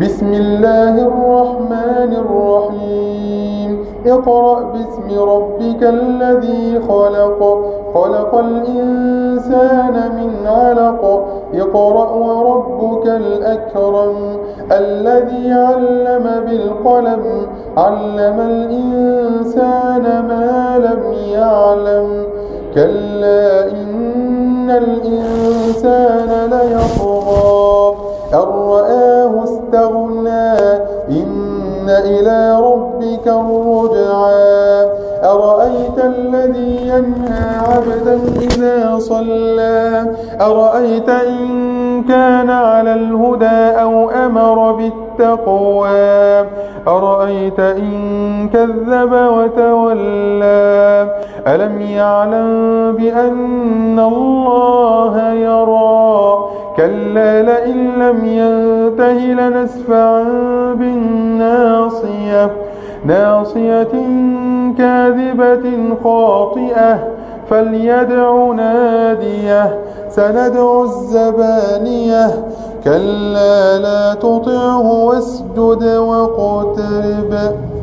بسم الله الرحمن الرحيم اقرأ باسم ربك الذي خلق خلق الإنسان من علق اقرأ وربك الأكرم الذي علم بالقلم علم الإنسان ما لم يعلم كلا إن الإنسان ليطغى أن رآه استغنى إن إلى ربك الرجعى أرأيت الذي ينهى عبدا إذا صلى أرأيت إن كان على الهدى أو أمر بالتقوى أرأيت إن كذب وتولى ألم يعلم بأن الله يرى كلا لئن لم ينته لنسفعا بالناصية ناصية كاذبة خاطئة فليدع ناديه سندع الزبانية كلا لا تطعه واسجد واقترب